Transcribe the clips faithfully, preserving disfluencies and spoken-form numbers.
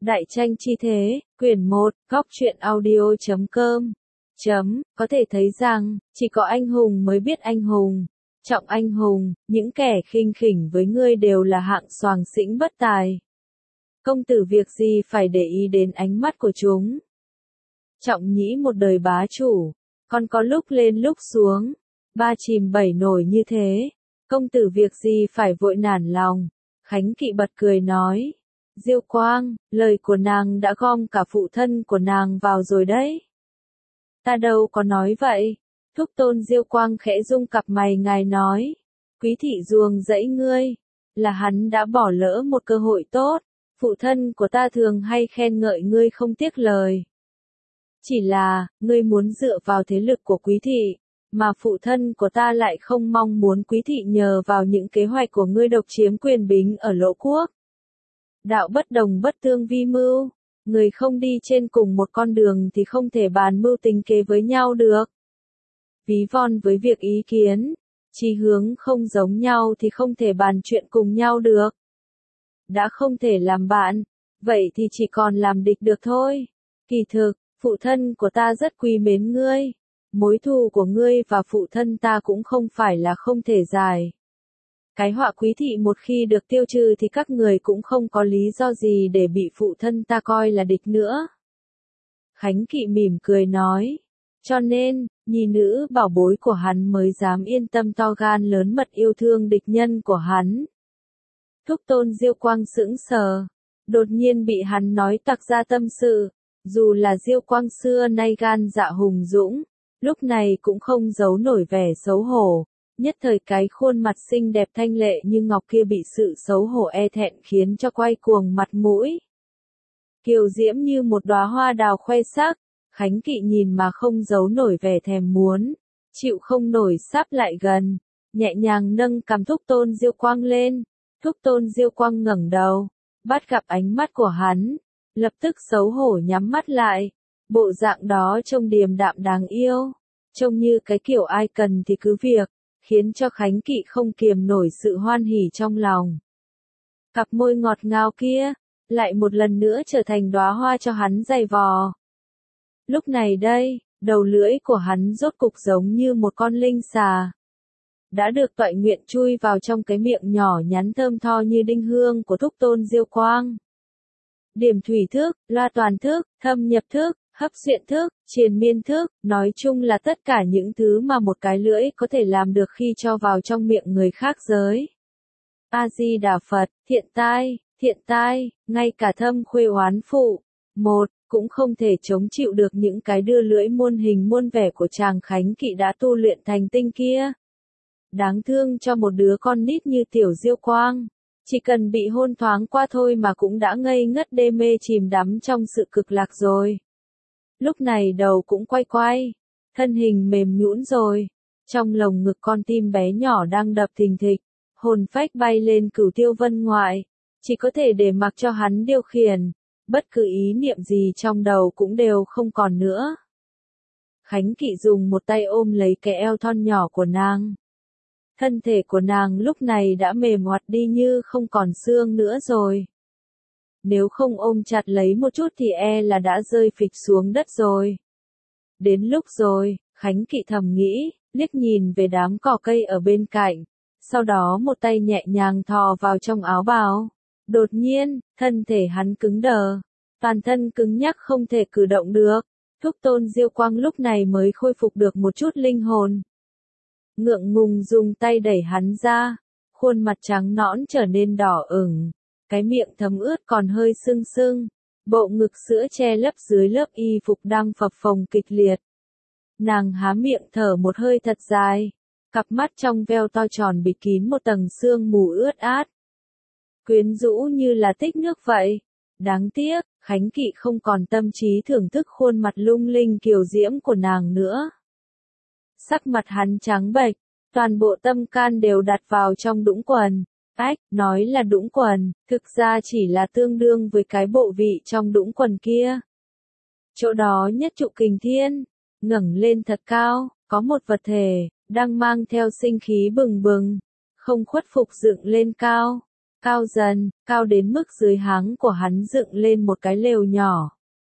Đại tranh chi thế, quyển một, góc truyện audio chấm com. Chấm, có thể thấy rằng, chỉ có anh hùng mới biết anh hùng. Trọng anh hùng, những kẻ khinh khỉnh với ngươi đều là hạng soàng xĩnh bất tài. Công tử việc gì phải để ý đến ánh mắt của chúng. Trọng nhĩ một đời bá chủ, còn có lúc lên lúc xuống, ba chìm bảy nổi như thế. Công tử việc gì phải vội nản lòng. Khánh Kỵ bật cười nói. Diêu Quang, lời của nàng đã gom cả phụ thân của nàng vào rồi đấy. Ta đâu có nói vậy. Thúc tôn Diêu Quang khẽ rung cặp mày ngài nói. Quý thị ruồng dẫy ngươi, là hắn đã bỏ lỡ một cơ hội tốt. Phụ thân của ta thường hay khen ngợi ngươi không tiếc lời. Chỉ là, ngươi muốn dựa vào thế lực của quý thị, mà phụ thân của ta lại không mong muốn quý thị nhờ vào những kế hoạch của ngươi độc chiếm quyền bính ở Lỗ Quốc. Đạo bất đồng bất tương vi mưu, người không đi trên cùng một con đường thì không thể bàn mưu tính kế với nhau được. Ví von với việc ý kiến, chí hướng không giống nhau thì không thể bàn chuyện cùng nhau được. Đã không thể làm bạn, vậy thì chỉ còn làm địch được thôi. Kỳ thực, phụ thân của ta rất quý mến ngươi. Mối thù của ngươi và phụ thân ta cũng không phải là không thể giải. Cái họa quý thị một khi được tiêu trừ thì các người cũng không có lý do gì để bị phụ thân ta coi là địch nữa. Khánh Kỵ mỉm cười nói. Cho nên, nhi nữ bảo bối của hắn mới dám yên tâm to gan lớn mật yêu thương địch nhân của hắn. Thúc tôn Diêu Quang sững sờ. Đột nhiên bị hắn nói tặc ra tâm sự. Dù là Diêu Quang xưa nay gan dạ hùng dũng, lúc này cũng không giấu nổi vẻ xấu hổ. Nhất thời cái khuôn mặt xinh đẹp thanh lệ như ngọc kia bị sự xấu hổ e thẹn khiến cho quay cuồng mặt mũi. Kiều diễm như một đóa hoa đào khoe sắc, Khánh Kỵ nhìn mà không giấu nổi vẻ thèm muốn, chịu không nổi sáp lại gần, nhẹ nhàng nâng cằm thúc tôn Diêu Quang lên. Thúc tôn Diêu Quang ngẩng đầu, bắt gặp ánh mắt của hắn, lập tức xấu hổ nhắm mắt lại, bộ dạng đó trông điềm đạm đáng yêu, trông như cái kiểu ai cần thì cứ việc. Khiến cho Khánh Kỵ không kiềm nổi sự hoan hỉ trong lòng. Cặp môi ngọt ngào kia, lại một lần nữa trở thành đóa hoa cho hắn giày vò. Lúc này đây, đầu lưỡi của hắn rốt cục giống như một con linh xà. Đã được toại nguyện chui vào trong cái miệng nhỏ nhắn thơm tho như đinh hương của thúc tôn Diêu Quang. Điểm thủy thức, loa toàn thức, thâm nhập thức, hấp xuyện thức, triền miên thức, nói chung là tất cả những thứ mà một cái lưỡi có thể làm được khi cho vào trong miệng người khác giới. A-di-đà Phật, thiện tai, thiện tai, ngay cả thâm khuê oán phụ, một, cũng không thể chống chịu được những cái đưa lưỡi muôn hình muôn vẻ của chàng Khánh Kỵ đã tu luyện thành tinh kia. Đáng thương cho một đứa con nít như tiểu Diêu Quang. Chỉ cần bị hôn thoáng qua thôi mà cũng đã ngây ngất đê mê chìm đắm trong sự cực lạc rồi. Lúc này đầu cũng quay quay, thân hình mềm nhũn rồi, trong lồng ngực con tim bé nhỏ đang đập thình thịch, hồn phách bay lên cửu tiêu vân ngoại, chỉ có thể để mặc cho hắn điều khiển, bất cứ ý niệm gì trong đầu cũng đều không còn nữa. Khánh Kỵ dùng một tay ôm lấy cái eo thon nhỏ của nàng. Thân thể của nàng lúc này đã mềm oặt đi như không còn xương nữa rồi. Nếu không ôm chặt lấy một chút thì e là đã rơi phịch xuống đất rồi. Đến lúc rồi, Khánh Kỵ thầm nghĩ, liếc nhìn về đám cỏ cây ở bên cạnh, sau đó một tay nhẹ nhàng thò vào trong áo bào. Đột nhiên, thân thể hắn cứng đờ, toàn thân cứng nhắc không thể cử động được. Thúc tôn Diêu Quang lúc này mới khôi phục được một chút linh hồn. Ngượng ngùng dùng tay đẩy hắn ra, khuôn mặt trắng nõn trở nên đỏ ửng. Cái miệng thấm ướt còn hơi sưng sưng, bộ ngực sữa che lấp dưới lớp y phục đang phập phồng kịch liệt. Nàng há miệng thở một hơi thật dài, cặp mắt trong veo to tròn bịt kín một tầng sương mù ướt át. Quyến rũ như là tích nước vậy. Đáng tiếc, Khánh Kỵ không còn tâm trí thưởng thức khuôn mặt lung linh kiều diễm của nàng nữa. Sắc mặt hắn trắng bệch, toàn bộ tâm can đều đặt vào trong đũng quần. Ách, nói là đũng quần, thực ra chỉ là tương đương với cái bộ vị trong đũng quần kia. Chỗ đó nhất trụ kình thiên, ngẩng lên thật cao, có một vật thể, đang mang theo sinh khí bừng bừng, không khuất phục dựng lên cao. cao dần, cao đến mức dưới háng của hắn dựng lên một cái lều nhỏ.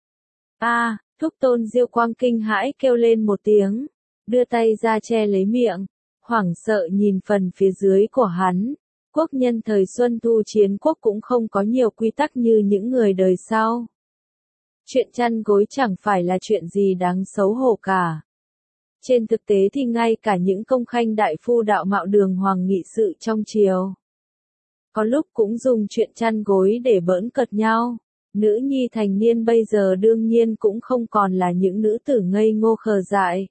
A, à, Thúc Tôn Diêu Quang kinh hãi kêu lên một tiếng, đưa tay ra che lấy miệng, hoảng sợ nhìn phần phía dưới của hắn. Quốc nhân thời Xuân Thu chiến quốc cũng không có nhiều quy tắc như những người đời sau. Chuyện chăn gối chẳng phải là chuyện gì đáng xấu hổ cả. Trên thực tế thì ngay cả những công khanh đại phu đạo mạo đường hoàng nghị sự trong triều, có lúc cũng dùng chuyện chăn gối để bỡn cợt nhau. Nữ nhi thành niên bây giờ đương nhiên cũng không còn là những nữ tử ngây ngô khờ dại,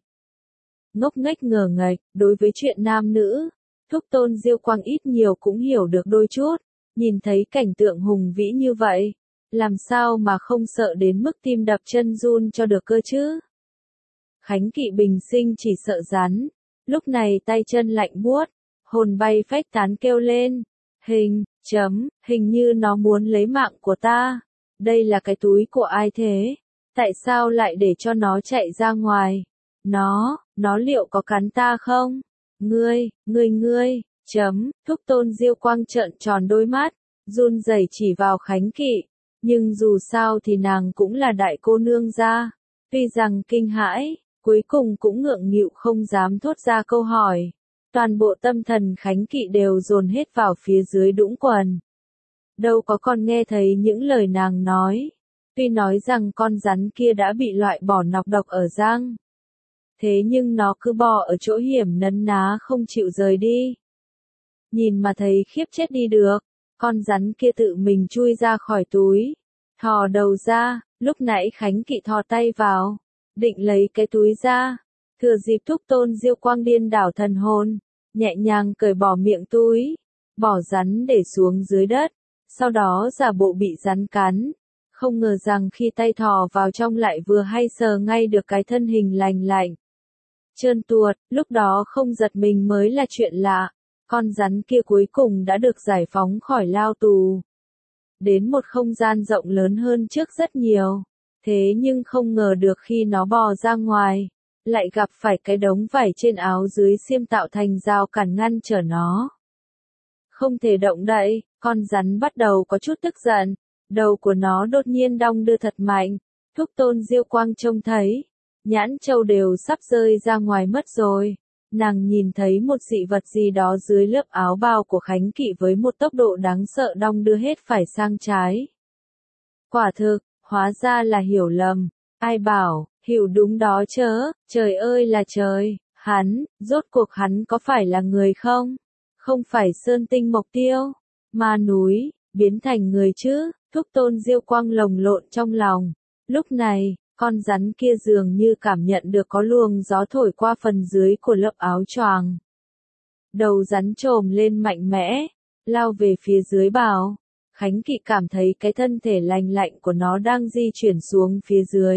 ngốc nghếch ngờ nghệch. Đối với chuyện nam nữ, Thúc Tôn Diêu Quang ít nhiều cũng hiểu được đôi chút. Nhìn thấy cảnh tượng hùng vĩ như vậy, làm sao mà không sợ đến mức tim đập chân run cho được cơ chứ? Khánh Kỵ bình sinh chỉ sợ rắn, lúc này tay chân lạnh buốt, hồn bay phách tán kêu lên, hình, chấm, hình như nó muốn lấy mạng của ta. Đây là cái túi của ai thế? Tại sao lại để cho nó chạy ra ngoài? Nó, nó liệu có cắn ta không? Ngươi, ngươi ngươi, chấm, Thúc Tôn Diêu Quang trợn tròn đôi mắt, run rẩy chỉ vào Khánh Kỵ. Nhưng dù sao thì nàng cũng là đại cô nương gia, tuy rằng kinh hãi, cuối cùng cũng ngượng nghịu không dám thốt ra câu hỏi. Toàn bộ tâm thần Khánh Kỵ đều dồn hết vào phía dưới đũng quần. Đâu có còn nghe thấy những lời nàng nói. Tuy nói rằng con rắn kia đã bị loại bỏ nọc độc ở răng, thế nhưng nó cứ bò ở chỗ hiểm nấn ná không chịu rời đi. Nhìn mà thấy khiếp chết đi được, con rắn kia tự mình chui ra khỏi túi, thò đầu ra. Lúc nãy Khánh Kỵ thò tay vào, định lấy cái túi ra, thừa dịp Thúc Tôn Diêu Quang điên đảo thần hồn, nhẹ nhàng cởi bỏ miệng túi, bỏ rắn để xuống dưới đất, sau đó giả bộ bị rắn cắn. Không ngờ rằng khi tay thò vào trong lại vừa hay sờ ngay được cái thân hình lành lạnh, trơn tuột. Lúc đó không giật mình mới là chuyện lạ. Con rắn kia cuối cùng đã được giải phóng khỏi lao tù, đến một không gian rộng lớn hơn trước rất nhiều. Thế nhưng không ngờ được khi nó bò ra ngoài, lại gặp phải cái đống vải trên áo dưới xiêm tạo thành rào cản ngăn trở nó. Không thể động đậy, con rắn bắt đầu có chút tức giận, đầu của nó đột nhiên đong đưa thật mạnh. Thúc Tôn Diêu Quang trông thấy, nhãn châu đều sắp rơi ra ngoài mất rồi. Nàng nhìn thấy một dị vật gì đó dưới lớp áo bào của Khánh Kỵ với một tốc độ đáng sợ đong đưa hết phải sang trái. Quả thực, hóa ra là hiểu lầm. Ai bảo, hiểu đúng đó chớ, trời ơi là trời, hắn, rốt cuộc hắn có phải là người không? Không phải sơn tinh mộc tiêu, ma núi, biến thành người chứ? Thúc Tôn Diêu Quang lồng lộn trong lòng. Lúc này, con rắn kia dường như cảm nhận được có luồng gió thổi qua phần dưới của lớp áo choàng. Đầu rắn trồm lên mạnh mẽ, lao về phía dưới bào. Khánh Kỵ cảm thấy cái thân thể lành lạnh của nó đang di chuyển xuống phía dưới.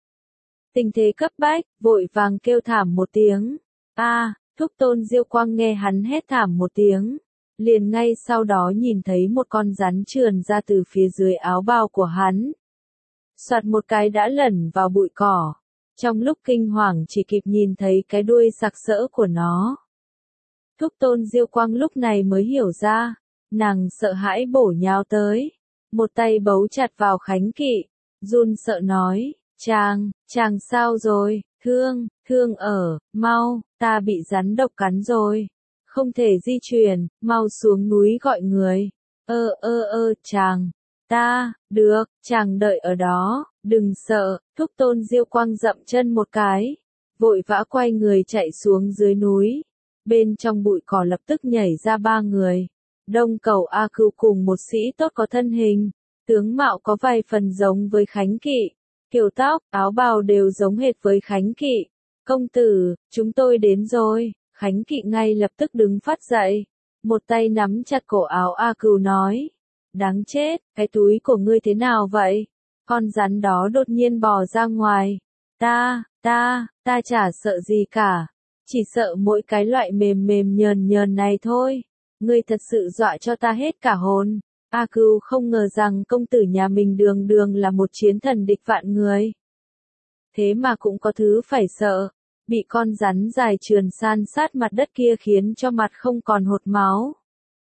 Tình thế cấp bách, vội vàng kêu thảm một tiếng. A, à, Thúc Tôn Diêu Quang nghe hắn hét thảm một tiếng, liền ngay sau đó nhìn thấy một con rắn trườn ra từ phía dưới áo bào của hắn. Soạt một cái đã lẩn vào bụi cỏ. Trong lúc kinh hoàng chỉ kịp nhìn thấy cái đuôi sặc sỡ của nó. Thúc Tôn Diêu Quang lúc này mới hiểu ra, nàng sợ hãi bổ nhào tới, một tay bấu chặt vào Khánh Kỵ, run sợ nói, chàng, chàng sao rồi, thương, thương ở, mau, ta bị rắn độc cắn rồi, không thể di chuyển, mau xuống núi gọi người, ơ ơ ơ, chàng, ta, được, chàng đợi ở đó, đừng sợ. Thúc Tôn Diêu Quang dậm chân một cái, vội vã quay người chạy xuống dưới núi. Bên trong bụi cỏ lập tức nhảy ra ba người. Đông Cầu A Cừu cùng một sĩ tốt có thân hình, tướng mạo có vài phần giống với Khánh Kỵ, kiểu tóc, áo bào đều giống hệt với Khánh Kỵ. Công tử, chúng tôi đến rồi. Khánh Kỵ ngay lập tức đứng phát dậy, một tay nắm chặt cổ áo A Cừu nói, đáng chết, cái túi của ngươi thế nào vậy? Con rắn đó đột nhiên bò ra ngoài. Ta, ta, ta chả sợ gì cả, chỉ sợ mỗi cái loại mềm mềm nhờn nhờn này thôi. Ngươi thật sự dọa cho ta hết cả hồn. A Cừu không ngờ rằng công tử nhà mình đường đường là một chiến thần địch vạn người, thế mà cũng có thứ phải sợ, bị con rắn dài trườn san sát mặt đất kia khiến cho mặt không còn hột máu.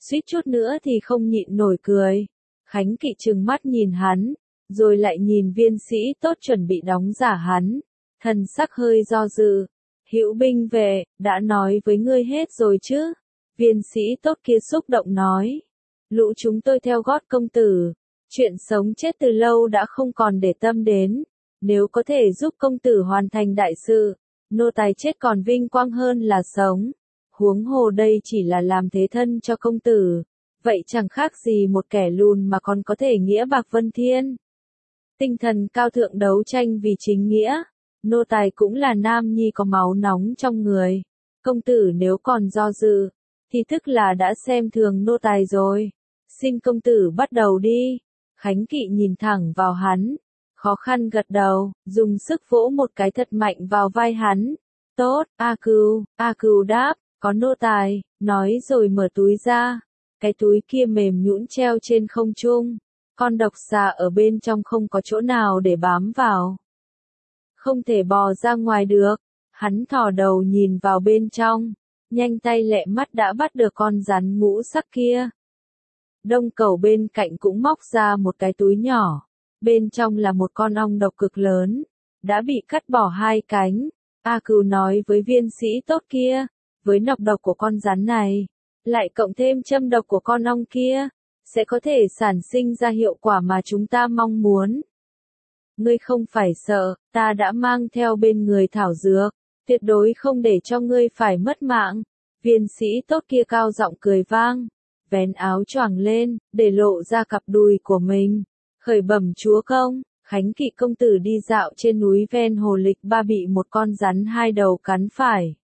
suýt chút nữa thì không nhịn nổi cười. Khánh Kỵ trừng mắt nhìn hắn, rồi lại nhìn viên sĩ tốt chuẩn bị đóng giả hắn, thần sắc hơi do dự. Hữu binh về, đã nói với ngươi hết rồi chứ? Viên sĩ tốt kia xúc động nói. Lũ chúng tôi theo gót công tử, chuyện sống chết từ lâu đã không còn để tâm đến. Nếu có thể giúp công tử hoàn thành đại sự, nô tài chết còn vinh quang hơn là sống. Huống hồ đây chỉ là làm thế thân cho công tử, vậy chẳng khác gì một kẻ lùn mà còn có thể nghĩa bạc vân thiên. Tinh thần cao thượng đấu tranh vì chính nghĩa, nô tài cũng là nam nhi có máu nóng trong người. Công tử nếu còn do dự, thì tức là đã xem thường nô tài rồi. Xin công tử bắt đầu đi. Khánh Kỵ nhìn thẳng vào hắn, khó khăn gật đầu, dùng sức vỗ một cái thật mạnh vào vai hắn. Tốt, A Cừu, A Cừu đáp, có nô tài, nói rồi mở túi ra. Cái túi kia mềm nhũn treo trên không trung, con độc xà ở bên trong không có chỗ nào để bám vào. Không thể bò ra ngoài được, hắn thò đầu nhìn vào bên trong, nhanh tay lẹ mắt đã bắt được con rắn ngũ sắc kia. Đông Cẩu bên cạnh cũng móc ra một cái túi nhỏ, bên trong là một con ong độc cực lớn, đã bị cắt bỏ hai cánh. A Cừu nói với viên sĩ tốt kia, với nọc độc của con rắn này, lại cộng thêm châm độc của con ong kia, sẽ có thể sản sinh ra hiệu quả mà chúng ta mong muốn. Ngươi không phải sợ, ta đã mang theo bên người thảo dược, tuyệt đối không để cho ngươi phải mất mạng. Viên sĩ tốt kia cao giọng cười vang, vén áo choàng lên, để lộ ra cặp đùi của mình. Khởi bẩm chúa công, Khánh Kỵ công tử đi dạo trên núi ven hồ Lịch Ba bị một con rắn hai đầu cắn phải.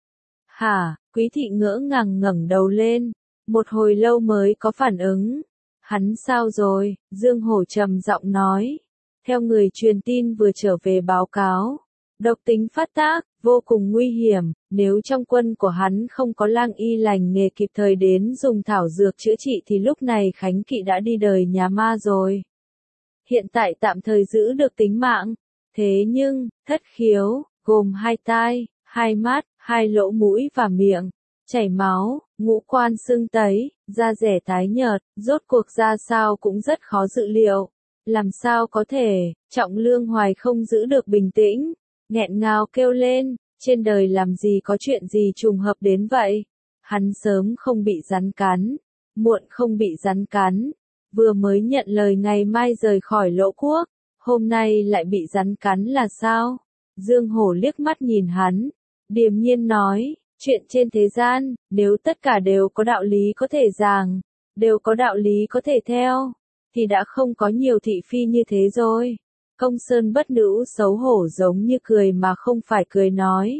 Hả, Quý thị ngỡ ngàng ngẩng đầu lên, một hồi lâu mới có phản ứng. Hắn sao rồi? Dương Hổ trầm giọng nói. Theo người truyền tin vừa trở về báo cáo, độc tính phát tác, vô cùng nguy hiểm, nếu trong quân của hắn không có lang y lành nghề kịp thời đến dùng thảo dược chữa trị thì lúc này Khánh Kỵ đã đi đời nhà ma rồi. Hiện tại tạm thời giữ được tính mạng, thế nhưng, thất khiếu, gồm hai tai, hai mắt, hai lỗ mũi và miệng, chảy máu, ngũ quan sưng tấy, da rẻ tái nhợt, rốt cuộc ra sao cũng rất khó dự liệu. Làm sao có thể, Trọng Lương Hoài không giữ được bình tĩnh, nghẹn ngào kêu lên, trên đời làm gì có chuyện gì trùng hợp đến vậy. Hắn sớm không bị rắn cắn, muộn không bị rắn cắn, vừa mới nhận lời ngày mai rời khỏi Lỗ Quốc, hôm nay lại bị rắn cắn là sao? Dương Hổ liếc mắt nhìn hắn, điềm nhiên nói, chuyện trên thế gian, nếu tất cả đều có đạo lý có thể giảng, đều có đạo lý có thể theo, thì đã không có nhiều thị phi như thế rồi. Công Sơn Bất Nữ xấu hổ giống như cười mà không phải cười nói.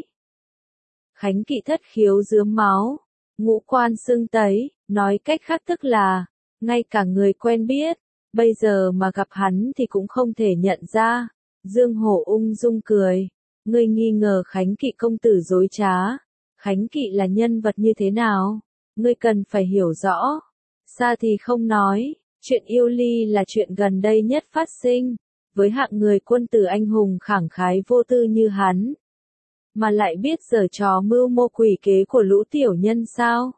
Khánh Kỵ thất khiếu rướm máu, ngũ quan sưng tấy, nói cách khác tức là, ngay cả người quen biết, bây giờ mà gặp hắn thì cũng không thể nhận ra. Dương Hổ ung dung cười, ngươi nghi ngờ Khánh Kỵ công tử dối trá. Khánh Kỵ là nhân vật như thế nào? Ngươi cần phải hiểu rõ. Xa thì không nói, chuyện yêu ly là chuyện gần đây nhất phát sinh, với hạng người quân tử anh hùng khẳng khái vô tư như hắn. Mà lại biết giở trò mưu mô quỷ kế của lũ tiểu nhân sao?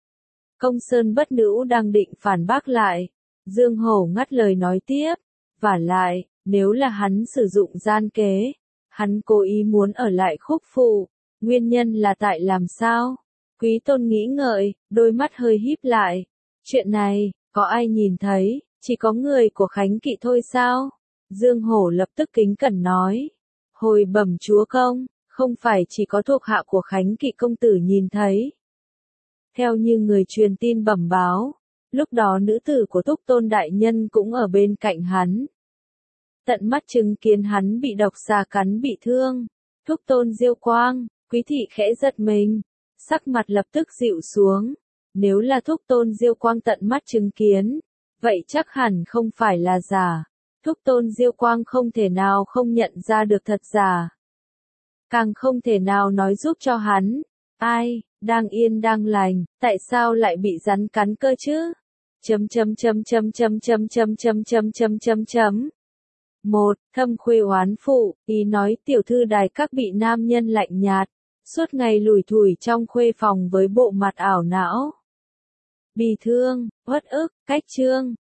Công Sơn Bất Nữ đang định phản bác lại. Dương Hổ ngắt lời nói tiếp. Vả lại, nếu là hắn sử dụng gian kế, hắn cố ý muốn ở lại Khúc Phụ, nguyên nhân là tại làm sao? Quý Tôn nghĩ ngợi, đôi mắt hơi híp lại. Chuyện này, có ai nhìn thấy, chỉ có người của Khánh Kỵ thôi sao? Dương Hổ lập tức kính cẩn nói. Hồi bẩm chúa công, không phải chỉ có thuộc hạ của Khánh Kỵ công tử nhìn thấy. Theo như người truyền tin bẩm báo, lúc đó nữ tử của Thúc Tôn đại nhân cũng ở bên cạnh hắn. Tận mắt chứng kiến hắn bị độc xà cắn bị thương. Thúc Tôn Diêu Quang, Quý thị khẽ giật mình, sắc mặt lập tức dịu xuống. Nếu là Thúc Tôn Diêu Quang tận mắt chứng kiến, vậy chắc hẳn không phải là giả. Thúc Tôn Diêu Quang không thể nào không nhận ra được thật giả. Càng không thể nào nói giúp cho hắn. Ai, đang yên đang lành, tại sao lại bị rắn cắn cơ chứ? Chấm chấm chấm chấm chấm chấm chấm chấm chấm chấm chấm chấm. Một, Thâm Khuê oán phụ, ý nói tiểu thư đài các bị nam nhân lạnh nhạt, suốt ngày lủi thủi trong khuê phòng với bộ mặt ảo não. bi thương, uất ức, cách chương.